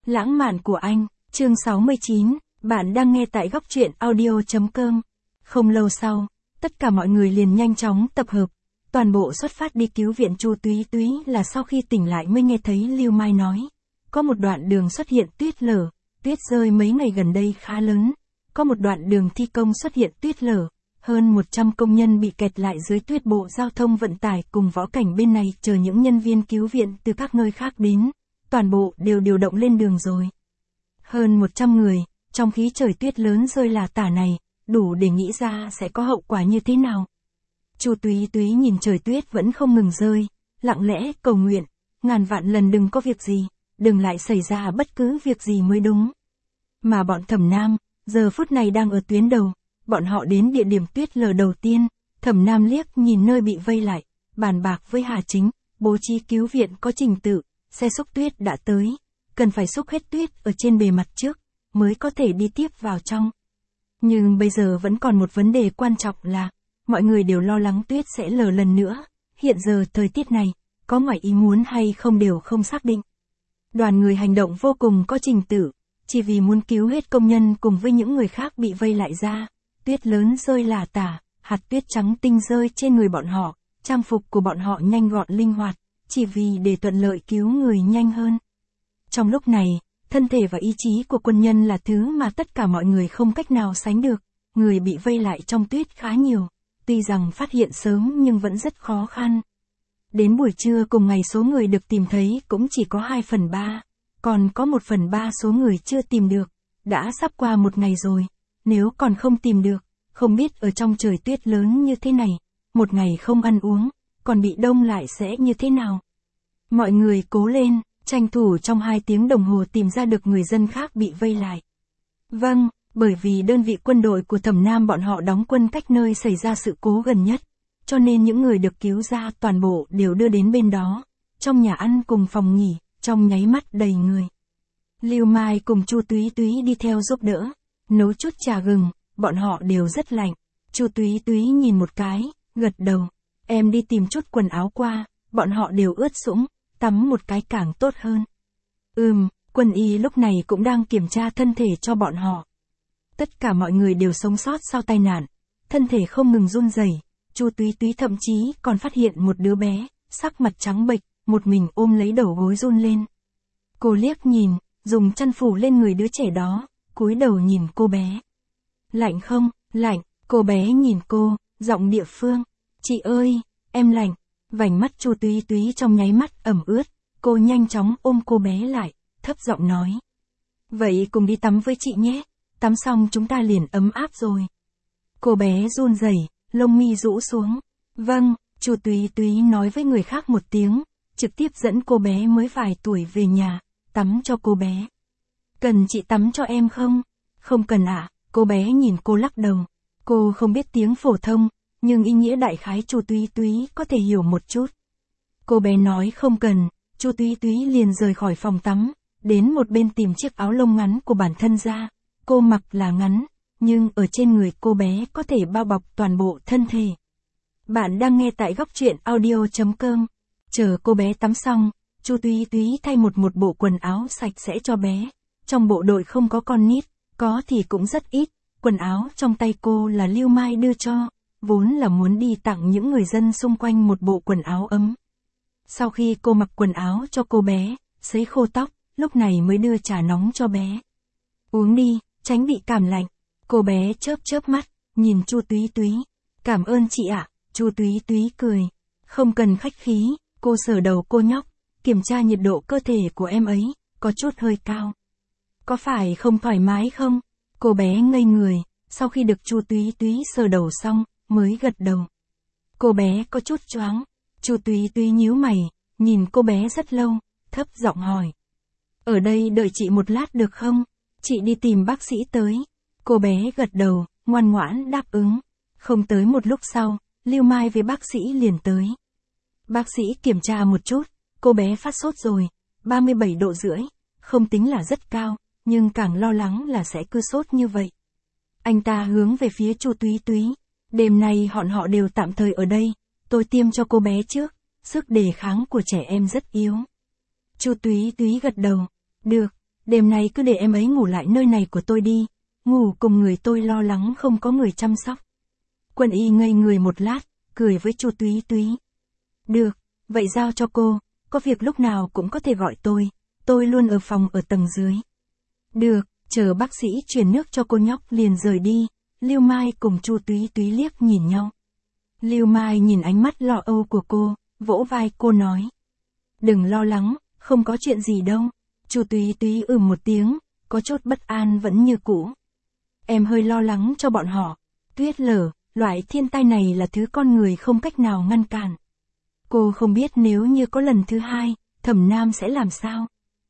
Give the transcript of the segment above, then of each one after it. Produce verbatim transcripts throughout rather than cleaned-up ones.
Lãng mạn của anh, chương sáu mươi chín, bạn đang nghe tại góc truyện audio chấm com. Không lâu sau, tất cả mọi người liền nhanh chóng tập hợp, toàn bộ xuất phát đi cứu viện Chu Túy Túy là sau khi tỉnh lại mới nghe thấy Lưu Mai nói. Có một đoạn đường xuất hiện tuyết lở, tuyết rơi mấy ngày gần đây khá lớn. Có một đoạn đường thi công xuất hiện tuyết lở, hơn một trăm công nhân bị kẹt lại dưới tuyết. Bộ giao thông vận tải cùng võ cảnh bên này chờ những nhân viên cứu viện từ các nơi khác đến. Toàn bộ đều điều động lên đường rồi. Hơn một trăm người, trong khí trời tuyết lớn rơi là tả này, đủ để nghĩ ra sẽ có hậu quả như thế nào. Chu Túy Túy nhìn trời tuyết vẫn không ngừng rơi, lặng lẽ cầu nguyện, ngàn vạn lần đừng có việc gì, đừng lại xảy ra bất cứ việc gì mới đúng. Mà bọn Thẩm Nam, giờ phút này đang ở tuyến đầu, bọn họ đến địa điểm tuyết lở đầu tiên, Thẩm Nam liếc nhìn nơi bị vây lại, bàn bạc với Hà Chính, bố trí cứu viện có trình tự, xe xúc tuyết đã tới, cần phải xúc hết tuyết ở trên bề mặt trước, mới có thể đi tiếp vào trong. Nhưng bây giờ vẫn còn một vấn đề quan trọng là, mọi người đều lo lắng tuyết sẽ lở lần nữa, hiện giờ thời tiết này, có ngoài ý muốn hay không đều không xác định. Đoàn người hành động vô cùng có trình tự, chỉ vì muốn cứu hết công nhân cùng với những người khác bị vây lại ra. Tuyết lớn rơi lả tả, hạt tuyết trắng tinh rơi trên người bọn họ, trang phục của bọn họ nhanh gọn linh hoạt, chỉ vì để thuận lợi cứu người nhanh hơn. Trong lúc này, thân thể và ý chí của quân nhân là thứ mà tất cả mọi người không cách nào sánh được, người bị vây lại trong tuyết khá nhiều, tuy rằng phát hiện sớm nhưng vẫn rất khó khăn. Đến buổi trưa cùng ngày số người được tìm thấy cũng chỉ có hai phần ba, còn có một phần ba số người chưa tìm được, đã sắp qua một ngày rồi, nếu còn không tìm được, không biết ở trong trời tuyết lớn như thế này, một ngày không ăn uống, còn bị đông lại sẽ như thế nào. Mọi người cố lên, tranh thủ trong hai tiếng đồng hồ tìm ra được người dân khác bị vây lại. Vâng, bởi vì đơn vị quân đội của Thẩm Nam bọn họ đóng quân cách nơi xảy ra sự cố gần nhất, cho nên những người được cứu ra toàn bộ đều đưa đến bên đó, trong nhà ăn cùng phòng nghỉ, trong nháy mắt đầy người. Lưu Mai cùng Chu Túy Túy đi theo giúp đỡ, nấu chút trà gừng, bọn họ đều rất lạnh. Chu Túy Túy nhìn một cái, gật đầu, em đi tìm chút quần áo qua, bọn họ đều ướt sũng, tắm một cái càng tốt hơn. Ừm, quân y lúc này cũng đang kiểm tra thân thể cho bọn họ. Tất cả mọi người đều sống sót sau tai nạn, thân thể không ngừng run rẩy. Chu Túy Túy thậm chí còn phát hiện một đứa bé, sắc mặt trắng bệch, một mình ôm lấy đầu gối run lên. Cô liếc nhìn, dùng chăn phủ lên người đứa trẻ đó, cúi đầu nhìn cô bé. Lạnh không? Lạnh. Cô bé nhìn cô, giọng địa phương. Chị ơi, em lạnh. Vành mắt Chu Túy Túy trong nháy mắt ẩm ướt, cô nhanh chóng ôm cô bé lại, thấp giọng nói. Vậy cùng đi tắm với chị nhé, tắm xong chúng ta liền ấm áp rồi. Cô bé run rẩy, lông mi rũ xuống. Vâng, Chu Túy Túy nói với người khác một tiếng, trực tiếp dẫn cô bé mới vài tuổi về nhà, tắm cho cô bé. Cần chị tắm cho em không? Không cần ạ, à, cô bé nhìn cô lắc đầu. Cô không biết tiếng phổ thông, nhưng ý nghĩa đại khái Chu Túy Túy có thể hiểu một chút. Cô bé nói không cần, Chu Túy Túy liền rời khỏi phòng tắm, đến một bên tìm chiếc áo lông ngắn của bản thân ra. Cô mặc là ngắn, nhưng ở trên người cô bé có thể bao bọc toàn bộ thân thể. Bạn đang nghe tại góc truyện audio chấm com. Chờ cô bé tắm xong, Chu Túy Túy thay một một bộ quần áo sạch sẽ cho bé. Trong bộ đội không có con nít, có thì cũng rất ít. Quần áo trong tay cô là Lưu Mai đưa cho, vốn là muốn đi tặng những người dân xung quanh một bộ quần áo ấm. Sau khi cô mặc quần áo cho cô bé, sấy khô tóc, lúc này mới đưa trà nóng cho bé. Uống đi, tránh bị cảm lạnh. Cô bé chớp chớp mắt, nhìn Chu Túy Túy. Cảm ơn chị ạ. Chu Túy Túy cười. Không cần khách khí, cô sờ đầu cô nhóc, kiểm tra nhiệt độ cơ thể của em ấy, có chút hơi cao. Có phải không thoải mái không? Cô bé ngây người, sau khi được Chu Túy Túy sờ đầu xong, mới gật đầu. Cô bé có chút choáng. Chu Túy Túy nhíu mày, nhìn cô bé rất lâu, thấp giọng hỏi. Ở đây đợi chị một lát được không? Chị đi tìm bác sĩ tới. Cô bé gật đầu, ngoan ngoãn đáp ứng. Không tới một lúc sau, Lưu Mai với bác sĩ liền tới. Bác sĩ kiểm tra một chút, cô bé phát sốt rồi, ba mươi bảy độ rưỡi, không tính là rất cao, nhưng càng lo lắng là sẽ cứ sốt như vậy. Anh ta hướng về phía Chu Túy Túy. Đêm nay bọn họ đều tạm thời ở đây, tôi tiêm cho cô bé trước, sức đề kháng của trẻ em rất yếu. Chu Túy Túy gật đầu. Được, đêm nay cứ để em ấy ngủ lại nơi này của tôi đi, ngủ cùng người tôi lo lắng không có người chăm sóc. Quân y ngây người một lát, cười với Chu Túy Túy. Được, vậy giao cho cô, có việc lúc nào cũng có thể gọi tôi, tôi luôn ở phòng ở tầng dưới. Được, chờ bác sĩ truyền nước cho cô nhóc liền rời đi, Lưu Mai cùng Chu Túy Túy liếc nhìn nhau. Lưu Mai nhìn ánh mắt lo âu của cô, vỗ vai cô nói. Đừng lo lắng, không có chuyện gì đâu. Chu Túy Túy ừm một tiếng, có chút bất an vẫn như cũ. Em hơi lo lắng cho bọn họ. Tuyết lở, loại thiên tai này là thứ con người không cách nào ngăn cản. Cô không biết nếu như có lần thứ hai, Thẩm Nam sẽ làm sao.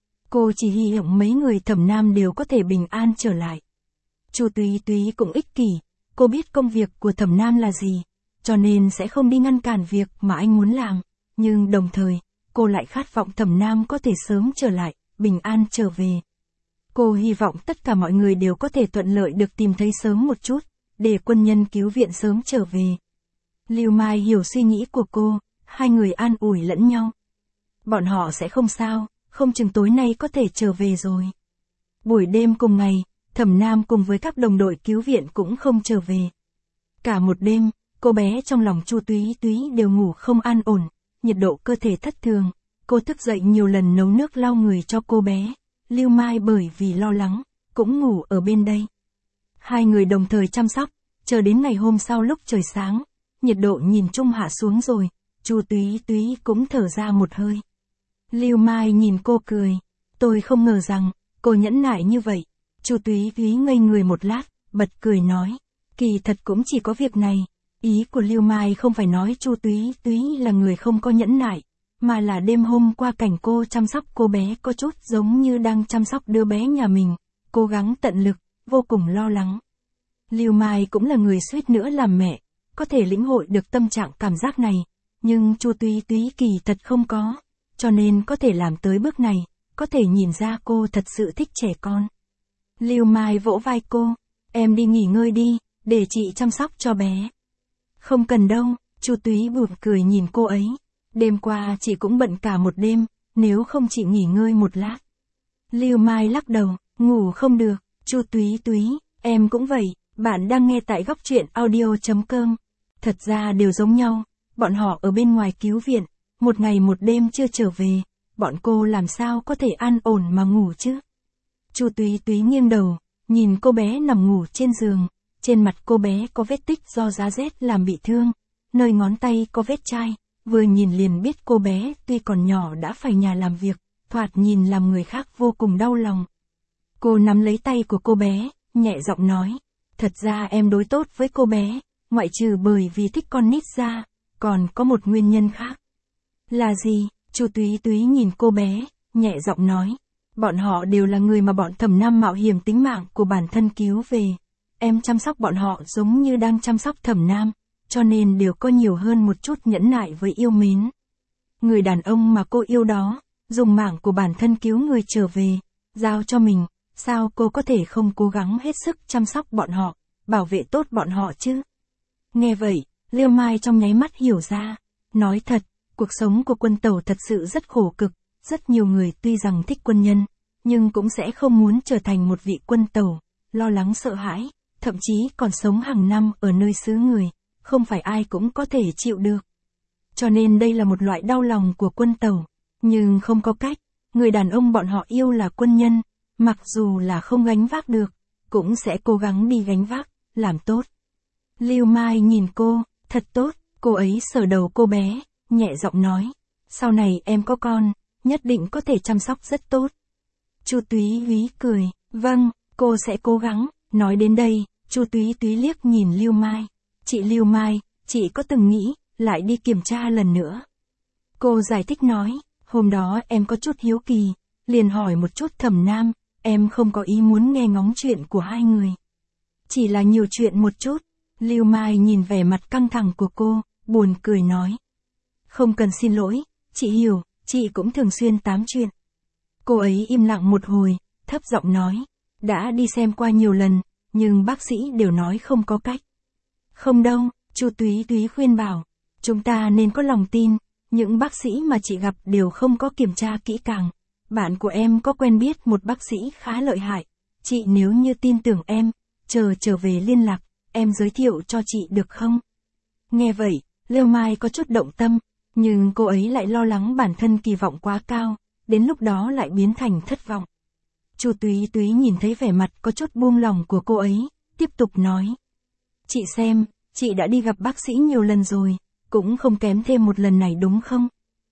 Cô chỉ hy vọng mấy người Thẩm Nam đều có thể bình an trở lại. Chu Túy Túy cũng ích kỷ, cô biết công việc của Thẩm Nam là gì, cho nên sẽ không đi ngăn cản việc mà anh muốn làm, nhưng đồng thời, cô lại khát vọng Thẩm Nam có thể sớm trở lại, bình an trở về. Cô hy vọng tất cả mọi người đều có thể thuận lợi được tìm thấy sớm một chút, để quân nhân cứu viện sớm trở về. Lưu Mai hiểu suy nghĩ của cô, hai người an ủi lẫn nhau. Bọn họ sẽ không sao, không chừng tối nay có thể trở về rồi. Buổi đêm cùng ngày, Thẩm Nam cùng với các đồng đội cứu viện cũng không trở về. Cả một đêm, cô bé trong lòng Chu Túy Túy đều ngủ không an ổn, nhiệt độ cơ thể thất thường. Cô thức dậy nhiều lần nấu nước lau người cho cô bé. Lưu Mai bởi vì lo lắng, cũng ngủ ở bên đây. Hai người đồng thời chăm sóc, chờ đến ngày hôm sau lúc trời sáng, nhiệt độ nhìn chung hạ xuống rồi, Chu Túy Túy cũng thở ra một hơi. Lưu Mai nhìn cô cười, tôi không ngờ rằng, cô nhẫn nại như vậy. Chu Túy Túy ngây người một lát, bật cười nói, kỳ thật cũng chỉ có việc này. Ý của Lưu Mai không phải nói Chu Túy Túy là người không có nhẫn nại, mà là đêm hôm qua cảnh cô chăm sóc cô bé có chút giống như đang chăm sóc đứa bé nhà mình, cố gắng tận lực, vô cùng lo lắng. Lưu Mai cũng là người suýt nữa làm mẹ, có thể lĩnh hội được tâm trạng cảm giác này, nhưng Chu Túy Túy kỳ thật không có, cho nên có thể làm tới bước này, có thể nhìn ra cô thật sự thích trẻ con. Lưu Mai vỗ vai cô, em đi nghỉ ngơi đi, để chị chăm sóc cho bé. Không cần đâu, Chu Túy buồn cười nhìn cô ấy. Đêm qua chị cũng bận cả một đêm, nếu không chị nghỉ ngơi một lát. Lưu Mai lắc đầu, ngủ không được. Chu Túy Túy, em cũng vậy. Bạn đang nghe tại góc truyện audio chấm com. Thật ra đều giống nhau, bọn họ ở bên ngoài cứu viện, một ngày một đêm chưa trở về, bọn cô làm sao có thể an ổn mà ngủ chứ? Chu Túy Túy nghiêng đầu, nhìn cô bé nằm ngủ trên giường, trên mặt cô bé có vết tích do giá rét làm bị thương, nơi ngón tay có vết chai, vừa nhìn liền biết cô bé tuy còn nhỏ đã phải nhà làm việc, thoạt nhìn làm người khác vô cùng đau lòng. Cô nắm lấy tay của cô bé, nhẹ giọng nói, thật ra em đối tốt với cô bé, ngoại trừ bởi vì thích con nít ra, còn có một nguyên nhân khác. Là gì? Chu Túy Túy nhìn cô bé, nhẹ giọng nói, bọn họ đều là người mà bọn Thẩm Nam mạo hiểm tính mạng của bản thân cứu về. Em chăm sóc bọn họ giống như đang chăm sóc Thẩm Nam, cho nên đều có nhiều hơn một chút nhẫn nại với yêu mến. Người đàn ông mà cô yêu đó, dùng mạng của bản thân cứu người trở về, giao cho mình, sao cô có thể không cố gắng hết sức chăm sóc bọn họ, bảo vệ tốt bọn họ chứ? Nghe vậy, Lưu Mai trong nháy mắt hiểu ra, nói thật, cuộc sống của quân tàu thật sự rất khổ cực, rất nhiều người tuy rằng thích quân nhân, nhưng cũng sẽ không muốn trở thành một vị quân tàu, lo lắng sợ hãi, thậm chí còn sống hàng năm ở nơi xứ người, không phải ai cũng có thể chịu được. Cho nên đây là một loại đau lòng của quân tàu, nhưng không có cách, người đàn ông bọn họ yêu là quân nhân, mặc dù là không gánh vác được, cũng sẽ cố gắng đi gánh vác, làm tốt. Lưu Mai nhìn cô, thật tốt, cô ấy sờ đầu cô bé, nhẹ giọng nói, sau này em có con, nhất định có thể chăm sóc rất tốt. Chu Túy Túy cười, vâng, cô sẽ cố gắng. Nói đến đây, Chu Túy Túy liếc nhìn Lưu Mai. Chị Lưu Mai, chị có từng nghĩ, lại đi kiểm tra lần nữa. Cô giải thích nói, hôm đó em có chút hiếu kỳ, liền hỏi một chút Thẩm Nam, em không có ý muốn nghe ngóng chuyện của hai người. Chỉ là nhiều chuyện một chút. Lưu Mai nhìn vẻ mặt căng thẳng của cô, buồn cười nói. Không cần xin lỗi, chị hiểu, chị cũng thường xuyên tám chuyện. Cô ấy im lặng một hồi, thấp giọng nói, đã đi xem qua nhiều lần, nhưng bác sĩ đều nói không có cách. Không đâu, Chu Túy Túy khuyên bảo, chúng ta nên có lòng tin, những bác sĩ mà chị gặp đều không có kiểm tra kỹ càng, bạn của em có quen biết một bác sĩ khá lợi hại. Chị nếu như tin tưởng em, chờ trở về liên lạc, em giới thiệu cho chị được không? Nghe vậy, Lưu Mai có chút động tâm, nhưng cô ấy lại lo lắng bản thân kỳ vọng quá cao, đến lúc đó lại biến thành thất vọng. Chu Túy Túy nhìn thấy vẻ mặt có chút buông lỏng của cô ấy, tiếp tục nói. Chị xem, chị đã đi gặp bác sĩ nhiều lần rồi, cũng không kém thêm một lần này đúng không?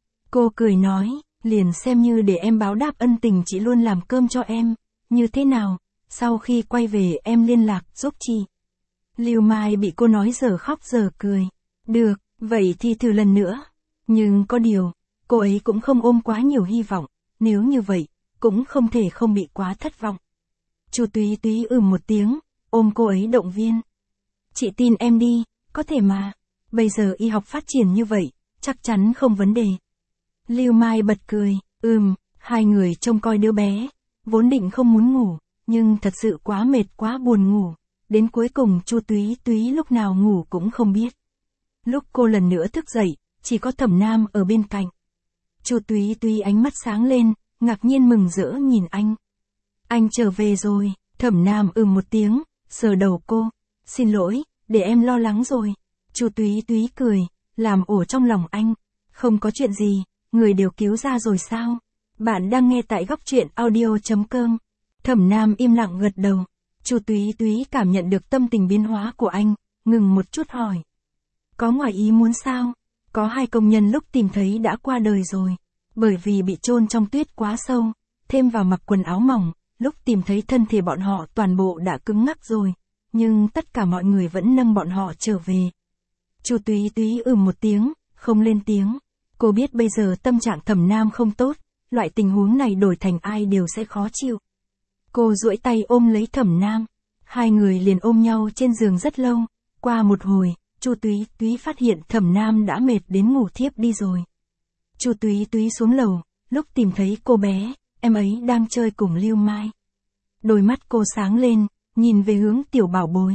Cô cười nói, liền xem như để em báo đáp ân tình chị luôn làm cơm cho em, như thế nào, sau khi quay về em liên lạc giúp chị. Lưu Mai bị cô nói giờ khóc giờ cười. Được, vậy thì thử lần nữa. Nhưng có điều, cô ấy cũng không ôm quá nhiều hy vọng, nếu như vậy, cũng không thể không bị quá thất vọng. Chu Túy Túy ừm một tiếng, ôm cô ấy động viên. Chị tin em đi, có thể mà, bây giờ y học phát triển như vậy, chắc chắn không vấn đề. Lưu Mai bật cười, ừm, hai người trông coi đứa bé, vốn định không muốn ngủ, nhưng thật sự quá mệt quá buồn ngủ, đến cuối cùng Chu Túy Túy lúc nào ngủ cũng không biết. Lúc cô lần nữa thức dậy, chỉ có Thẩm Nam ở bên cạnh. Chu Túy Túy ánh mắt sáng lên, ngạc nhiên mừng rỡ nhìn anh. Anh trở về rồi, Thẩm Nam ừm một tiếng, sờ đầu cô. Xin lỗi, để em lo lắng rồi. Chu Túy Túy cười, làm ổ trong lòng anh. Không có chuyện gì, người đều cứu ra rồi sao? Bạn đang nghe tại góc truyện audio chấm com. Thẩm Nam im lặng gật đầu. Chu Túy Túy cảm nhận được tâm tình biến hóa của anh, ngừng một chút hỏi. Có ngoài ý muốn sao? Có hai công nhân lúc tìm thấy đã qua đời rồi, bởi vì bị chôn trong tuyết quá sâu, thêm vào mặc quần áo mỏng, lúc tìm thấy thân thể bọn họ toàn bộ đã cứng ngắc rồi, nhưng tất cả mọi người vẫn nâng bọn họ trở về. Chu Túy Túy ừm một tiếng, không lên tiếng. Cô biết bây giờ tâm trạng Thẩm Nam không tốt, loại tình huống này đổi thành ai đều sẽ khó chịu. Cô duỗi tay ôm lấy Thẩm Nam, hai người liền ôm nhau trên giường rất lâu, qua một hồi, Chu Túy Túy phát hiện Thẩm Nam đã mệt đến ngủ thiếp đi rồi. Chu Túy Túy xuống lầu, lúc tìm thấy cô bé, em ấy đang chơi cùng Lưu Mai. Đôi mắt cô sáng lên, nhìn về hướng tiểu bảo bối.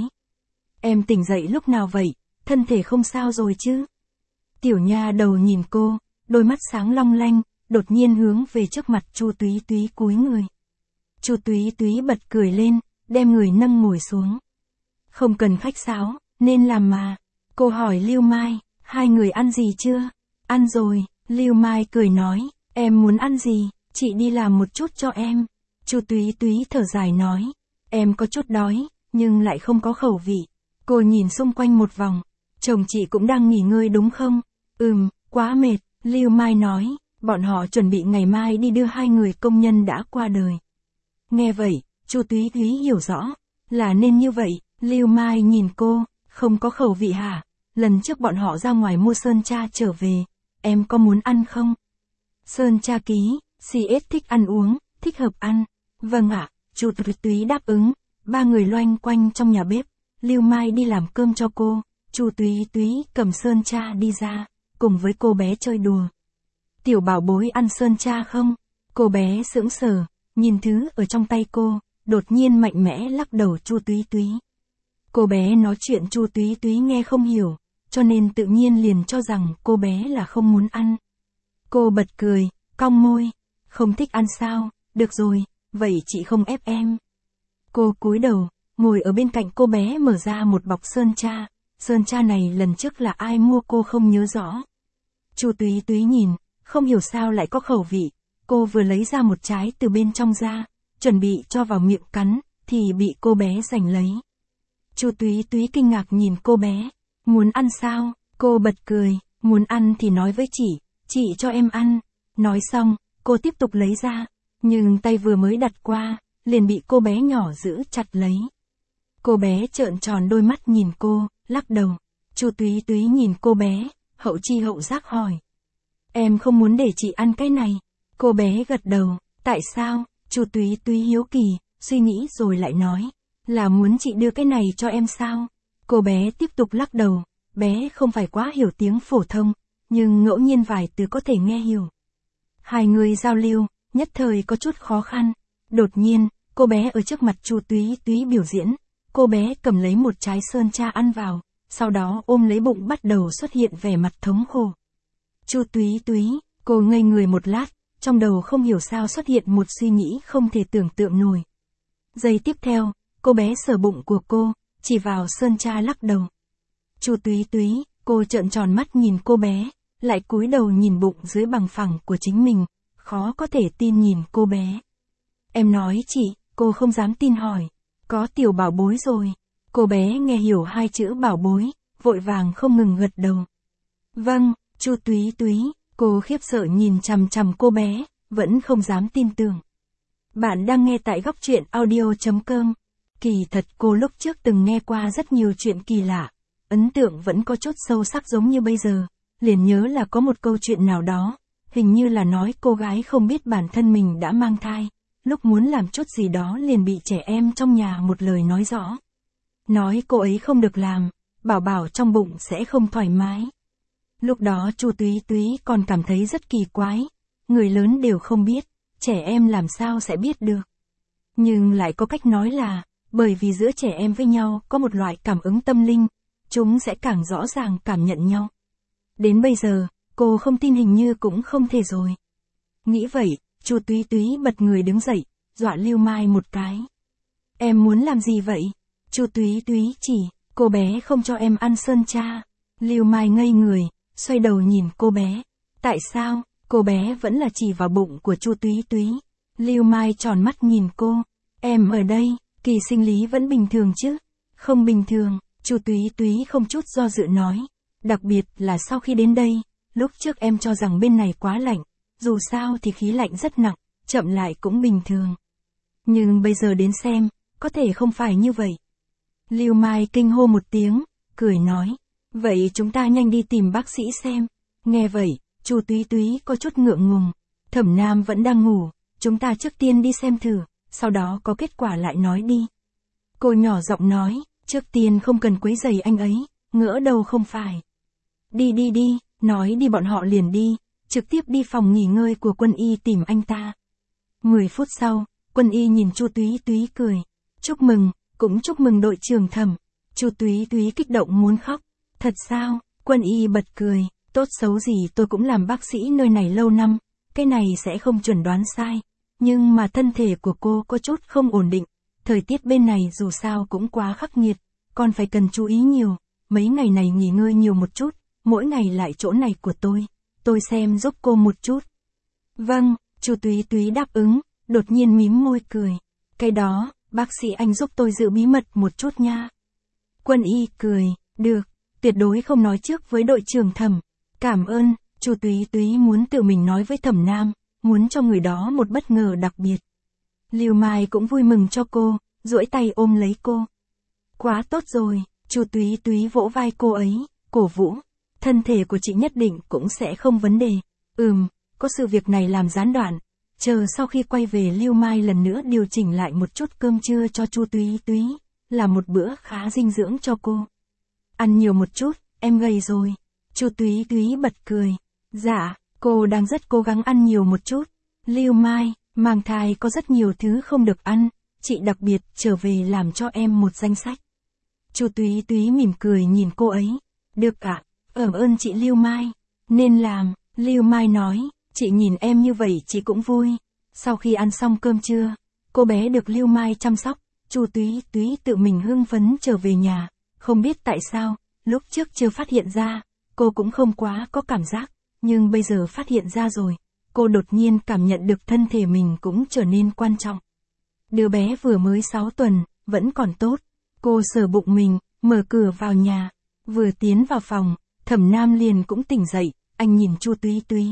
Em tỉnh dậy lúc nào vậy, thân thể không sao rồi chứ? Tiểu nha đầu nhìn cô, đôi mắt sáng long lanh, đột nhiên hướng về trước mặt Chu Túy Túy cúi người. Chu Túy Túy bật cười lên, đem người nâng ngồi xuống. Không cần khách sáo, nên làm mà. Cô hỏi Lưu Mai, hai người ăn gì chưa? Ăn rồi, Lưu Mai cười nói, em muốn ăn gì, chị đi làm một chút cho em. Chu Túy Túy thở dài nói, em có chút đói, nhưng lại không có khẩu vị. Cô nhìn xung quanh một vòng, chồng chị cũng đang nghỉ ngơi đúng không? Ừm, quá mệt, Lưu Mai nói, bọn họ chuẩn bị ngày mai đi đưa hai người công nhân đã qua đời. Nghe vậy, Chu Túy Túy hiểu rõ, là nên như vậy, Lưu Mai nhìn cô, không có khẩu vị hả? Lần trước bọn họ ra ngoài mua sơn cha trở về, em có muốn ăn không? Sơn cha ký, xê ét thích ăn uống, thích hợp ăn. Vâng ạ, Chu Túy Túy đáp ứng, ba người loanh quanh trong nhà bếp, Lưu Mai đi làm cơm cho cô, Chu Túy Túy cầm sơn cha đi ra, cùng với cô bé chơi đùa. Tiểu bảo bối ăn sơn cha không? Cô bé sững sờ, nhìn thứ ở trong tay cô, đột nhiên mạnh mẽ lắc đầu Chu Túy Túy. Cô bé nói chuyện Chu Túy Túy nghe không hiểu, cho nên tự nhiên liền cho rằng cô bé là không muốn ăn. Cô bật cười, cong môi, không thích ăn sao, được rồi, vậy chị không ép em. Cô cúi đầu, ngồi ở bên cạnh cô bé mở ra một bọc sơn cha, sơn cha này lần trước là ai mua cô không nhớ rõ. Chu Túy Túy nhìn, không hiểu sao lại có khẩu vị, cô vừa lấy ra một trái từ bên trong ra, chuẩn bị cho vào miệng cắn, thì bị cô bé giành lấy. Chu Túy Túy kinh ngạc nhìn cô bé, muốn ăn sao? Cô bật cười, muốn ăn thì nói với chị, chị cho em ăn. Nói xong, cô tiếp tục lấy ra, nhưng tay vừa mới đặt qua, liền bị cô bé nhỏ giữ chặt lấy. Cô bé trợn tròn đôi mắt nhìn cô, lắc đầu. Chu Túy Túy nhìn cô bé, hậu chi hậu giác hỏi. Em không muốn để chị ăn cái này. Cô bé gật đầu, tại sao? Chu Túy Túy hiếu kỳ, suy nghĩ rồi lại nói. Là muốn chị đưa cái này cho em sao? Cô bé tiếp tục lắc đầu, bé không phải quá hiểu tiếng phổ thông, nhưng ngẫu nhiên vài từ có thể nghe hiểu. Hai người giao lưu, nhất thời có chút khó khăn. Đột nhiên, cô bé ở trước mặt Chu Túy Túy biểu diễn, cô bé cầm lấy một trái sơn cha ăn vào, sau đó ôm lấy bụng bắt đầu xuất hiện vẻ mặt thống khổ. Chu Túy Túy, cô ngây người một lát, trong đầu không hiểu sao xuất hiện một suy nghĩ không thể tưởng tượng nổi. Giây tiếp theo, cô bé sờ bụng của cô, chỉ vào Sơn Tra lắc đầu. Chu Túy Túy, cô trợn tròn mắt nhìn cô bé, lại cúi đầu nhìn bụng dưới bằng phẳng của chính mình, khó có thể tin nhìn cô bé. Em nói chị, cô không dám tin hỏi, có tiểu bảo bối rồi. Cô bé nghe hiểu hai chữ bảo bối, vội vàng không ngừng gật đầu. Vâng, Chu Túy Túy, cô khiếp sợ nhìn chằm chằm cô bé, vẫn không dám tin tưởng. Bạn đang nghe tại góc truyện audio chấm com. Kỳ thật cô lúc trước từng nghe qua rất nhiều chuyện kỳ lạ, ấn tượng vẫn có chút sâu sắc giống như bây giờ, liền nhớ là có một câu chuyện nào đó, hình như là nói cô gái không biết bản thân mình đã mang thai, lúc muốn làm chút gì đó liền bị trẻ em trong nhà một lời nói rõ. Nói cô ấy không được làm, bảo bảo trong bụng sẽ không thoải mái. Lúc đó Chu Túy Túy còn cảm thấy rất kỳ quái, người lớn đều không biết, trẻ em làm sao sẽ biết được. Nhưng lại có cách nói là, bởi vì giữa trẻ em với nhau có một loại cảm ứng tâm linh, chúng sẽ càng rõ ràng cảm nhận nhau. Đến bây giờ, cô không tin hình như cũng không thể rồi. Nghĩ vậy, Chu Túy Túy bật người đứng dậy, dọa Lưu Mai một cái. Em muốn làm gì vậy? Chu Túy Túy chỉ, cô bé không cho em ăn Sơn Tra. Lưu Mai ngây người, xoay đầu nhìn cô bé. Tại sao? Cô bé vẫn là chỉ vào bụng của Chu Túy Túy. Lưu Mai tròn mắt nhìn cô. Em ở đây, kỳ sinh lý vẫn bình thường chứ? Không bình thường, Chu Túy Túy không chút do dự nói. Đặc biệt là sau khi đến đây, lúc trước em cho rằng bên này quá lạnh, dù sao thì khí lạnh rất nặng, chậm lại cũng bình thường. Nhưng bây giờ đến xem, có thể không phải như vậy. Lưu Mai kinh hô một tiếng, cười nói. Vậy chúng ta nhanh đi tìm bác sĩ xem. Nghe vậy, Chu Túy Túy có chút ngượng ngùng. Thẩm Nam vẫn đang ngủ, chúng ta trước tiên đi xem thử, sau đó có kết quả lại nói đi. Cô nhỏ giọng nói, trước tiên không cần quấy rầy anh ấy, ngỡ đâu không phải. Đi đi đi, nói đi bọn họ liền đi, trực tiếp đi phòng nghỉ ngơi của Quân Y tìm anh ta. Mười phút sau, Quân Y nhìn Chu Túy Túy cười. Chúc mừng, cũng chúc mừng đội trưởng Thẩm. Chu Túy Túy kích động muốn khóc. Thật sao? Quân Y bật cười. Tốt xấu gì tôi cũng làm bác sĩ nơi này lâu năm, cái này sẽ không chuẩn đoán sai. Nhưng mà thân thể của cô có chút không ổn định. Thời tiết bên này dù sao cũng quá khắc nghiệt, còn phải cần chú ý nhiều. Mấy ngày này nghỉ ngơi nhiều một chút, mỗi ngày lại chỗ này của tôi. Tôi xem giúp cô một chút. Vâng, Chu Túy Túy đáp ứng, đột nhiên mím môi cười. Cái đó, bác sĩ anh giúp tôi giữ bí mật một chút nha. Quân Y cười, được, tuyệt đối không nói trước với đội trưởng Thẩm. Cảm ơn, Chu Túy Túy muốn tự mình nói với Thẩm Nam, muốn cho người đó một bất ngờ đặc biệt. Lưu Mai cũng vui mừng cho cô, duỗi tay ôm lấy cô. Quá tốt rồi, Chu Túy Túy vỗ vai cô ấy, cổ vũ. Thân thể của chị nhất định cũng sẽ không vấn đề. Ừm, có sự việc này làm gián đoạn. Chờ sau khi quay về Lưu Mai lần nữa điều chỉnh lại một chút cơm trưa cho Chu Túy Túy, là một bữa khá dinh dưỡng cho cô. Ăn nhiều một chút, em gầy rồi. Chu Túy Túy bật cười. Dạ, cô đang rất cố gắng ăn nhiều một chút. Lưu Mai, mang thai có rất nhiều thứ không được ăn, chị đặc biệt trở về làm cho em một danh sách. Chu Túy Túy mỉm cười nhìn cô ấy. Được ạ, ởm ơn chị Lưu Mai. Nên làm, Lưu Mai nói, chị nhìn em như vậy chị cũng vui. Sau khi ăn xong cơm trưa, cô bé được Lưu Mai chăm sóc, Chu Túy Túy tự mình hưng phấn trở về nhà. Không biết tại sao, lúc trước chưa phát hiện ra, cô cũng không quá có cảm giác, nhưng bây giờ phát hiện ra rồi, cô đột nhiên cảm nhận được thân thể mình cũng trở nên quan trọng. Đứa bé vừa mới sáu tuần, vẫn còn tốt. Cô sờ bụng mình, mở cửa vào nhà, vừa tiến vào phòng, Thẩm Nam liền cũng tỉnh dậy, anh nhìn Chu Túy Túy.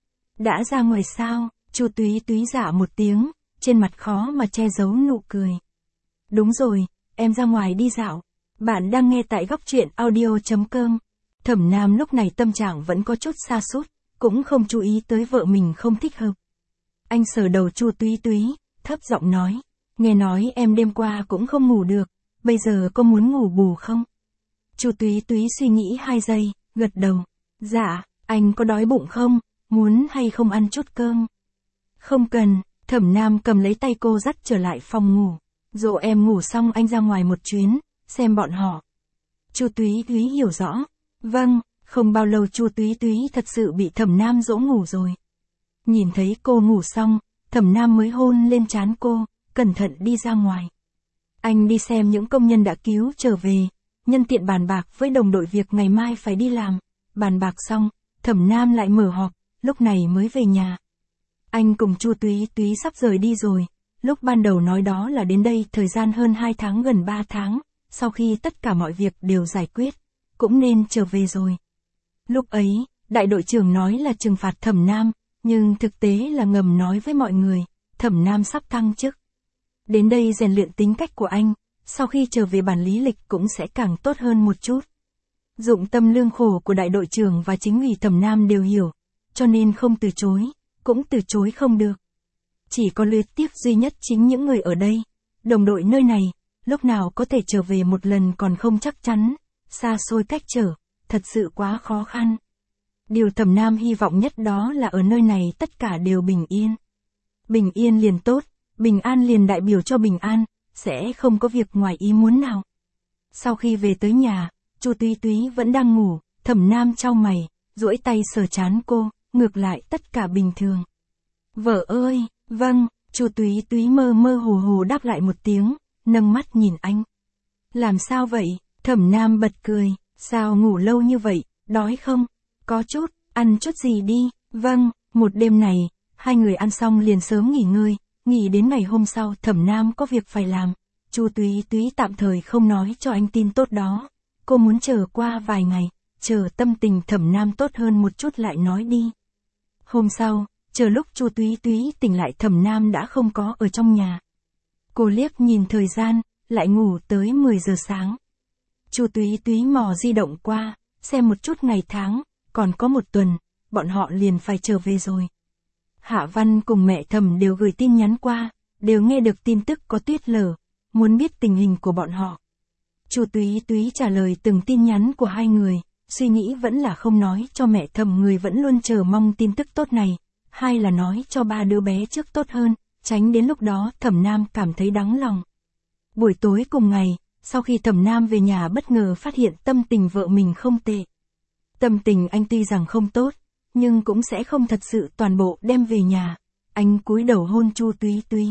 Đã ra ngoài sao? Chu Túy Túy dạ một tiếng, trên mặt khó mà che giấu nụ cười. Đúng rồi, em ra ngoài đi dạo. Bạn đang nghe tại góc truyện audio chấm com. Thẩm Nam lúc này tâm trạng vẫn có chút sa sút, cũng không chú ý tới vợ mình không thích hợp. Anh sờ đầu Chu Túy Túy, thấp giọng nói, nghe nói em đêm qua cũng không ngủ được, bây giờ có muốn ngủ bù không? Chu Túy Túy suy nghĩ hai giây, gật đầu. Dạ, anh có đói bụng không? Muốn hay không ăn chút cơm? Không cần, Thẩm Nam cầm lấy tay cô dắt trở lại phòng ngủ. Dỗ em ngủ xong anh ra ngoài một chuyến, xem bọn họ. Chu Túy Túy hiểu rõ. Vâng, không bao lâu Chu Túy Túy thật sự bị Thẩm Nam dỗ ngủ rồi. Nhìn thấy cô ngủ xong, Thẩm Nam mới hôn lên trán cô, cẩn thận đi ra ngoài. Anh đi xem những công nhân đã cứu trở về, nhân tiện bàn bạc với đồng đội việc ngày mai phải đi làm. Bàn bạc xong, Thẩm Nam lại mở họp, lúc này mới về nhà. Anh cùng Chu Túy Túy sắp rời đi rồi, lúc ban đầu nói đó là đến đây thời gian hơn hai tháng gần ba tháng, sau khi tất cả mọi việc đều giải quyết, cũng nên trở về rồi. Lúc ấy, đại đội trưởng nói là trừng phạt Thẩm Nam, nhưng thực tế là ngầm nói với mọi người, Thẩm Nam sắp thăng chức. Đến đây rèn luyện tính cách của anh, sau khi trở về bản lý lịch cũng sẽ càng tốt hơn một chút. Dụng tâm lương khổ của đại đội trưởng và chính ủy Thẩm Nam đều hiểu, cho nên không từ chối, cũng từ chối không được. Chỉ có luyến tiếc duy nhất chính những người ở đây, đồng đội nơi này, lúc nào có thể trở về một lần còn không chắc chắn, xa xôi cách trở, thật sự quá khó khăn. Điều Thẩm Nam hy vọng nhất đó là ở nơi này tất cả đều bình yên. Bình yên liền tốt, bình an liền đại biểu cho bình an, sẽ không có việc ngoài ý muốn nào. Sau khi về tới nhà, Chu Túy Túy vẫn đang ngủ, Thẩm Nam chau mày, duỗi tay sờ trán cô, ngược lại tất cả bình thường. Vợ ơi, vâng, Chu Túy Túy mơ mơ hồ hồ đáp lại một tiếng, nâng mắt nhìn anh. Làm sao vậy? Thẩm Nam bật cười, sao ngủ lâu như vậy, đói không? Có chút, ăn chút gì đi, vâng, một đêm này, hai người ăn xong liền sớm nghỉ ngơi, nghỉ đến ngày hôm sau Thẩm Nam có việc phải làm. Chu Túy Túy tạm thời không nói cho anh tin tốt đó, cô muốn chờ qua vài ngày, chờ tâm tình Thẩm Nam tốt hơn một chút lại nói đi. Hôm sau, chờ lúc Chu Túy Túy tỉnh lại Thẩm Nam đã không có ở trong nhà. Cô liếc nhìn thời gian, lại ngủ tới mười giờ sáng. Chu Túy Túy mò di động qua, xem một chút ngày tháng, còn có một tuần, bọn họ liền phải trở về rồi. Hạ Văn cùng mẹ Thẩm đều gửi tin nhắn qua, đều nghe được tin tức có tuyết lở, muốn biết tình hình của bọn họ. Chu Túy Túy trả lời từng tin nhắn của hai người, suy nghĩ vẫn là không nói cho mẹ Thẩm, người vẫn luôn chờ mong tin tức tốt này, hay là nói cho ba đứa bé trước tốt hơn, tránh đến lúc đó Thẩm Nam cảm thấy đắng lòng. Buổi tối cùng ngày, sau khi Thẩm Nam về nhà bất ngờ phát hiện tâm tình vợ mình không tệ. Tâm tình anh tuy rằng không tốt, nhưng cũng sẽ không thật sự toàn bộ đem về nhà. Anh cúi đầu hôn Chu Túy Túy.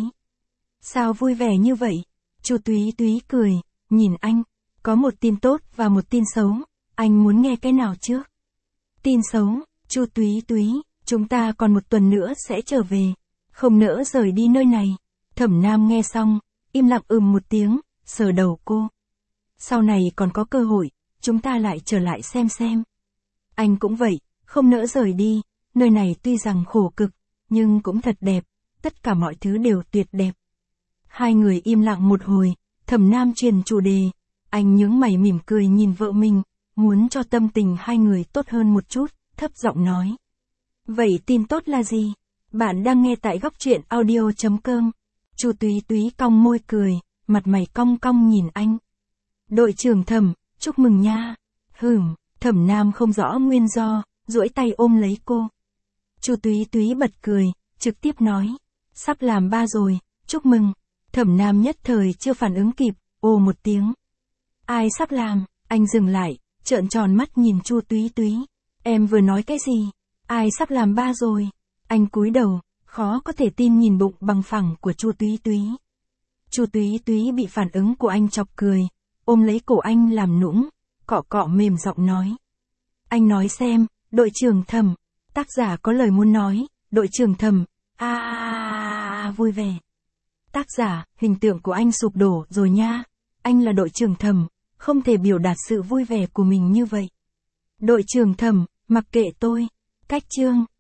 Sao vui vẻ như vậy? Chu Túy Túy cười, nhìn anh, có một tin tốt và một tin xấu, anh muốn nghe cái nào trước? Tin xấu, Chu Túy Túy, chúng ta còn một tuần nữa sẽ trở về, không nỡ rời đi nơi này. Thẩm Nam nghe xong, im lặng ừm một tiếng, sờ đầu cô. Sau này còn có cơ hội, chúng ta lại trở lại xem xem. Anh cũng vậy, không nỡ rời đi, nơi này tuy rằng khổ cực, nhưng cũng thật đẹp, tất cả mọi thứ đều tuyệt đẹp. Hai người im lặng một hồi, Thẩm Nam truyền chủ đề, anh nhướng mày mỉm cười nhìn vợ mình, muốn cho tâm tình hai người tốt hơn một chút, thấp giọng nói. Vậy tin tốt là gì? Bạn đang nghe tại góc truyện audio chấm com. Chu Túy Túy cong môi cười, mặt mày cong cong nhìn anh. Đội trưởng Thẩm, chúc mừng nha. Hửm, Thẩm Nam không rõ nguyên do, duỗi tay ôm lấy cô. Chu Túy Túy bật cười, trực tiếp nói, sắp làm ba rồi, chúc mừng. Thẩm Nam nhất thời chưa phản ứng kịp, ồ một tiếng. Ai sắp làm? Anh dừng lại, trợn tròn mắt nhìn Chu Túy Túy. Em vừa nói cái gì? Ai sắp làm ba rồi? Anh cúi đầu, khó có thể tin nhìn bụng bằng phẳng của Chu Túy Túy. Chu Túy Túy bị phản ứng của anh chọc cười, ôm lấy cổ anh làm nũng, cọ cọ mềm giọng nói. Anh nói xem, đội trưởng Thẩm, tác giả có lời muốn nói, đội trưởng Thẩm, a à, vui vẻ. Tác giả, hình tượng của anh sụp đổ rồi nha, anh là đội trưởng Thẩm, không thể biểu đạt sự vui vẻ của mình như vậy. Đội trưởng Thẩm, mặc kệ tôi, cách chương.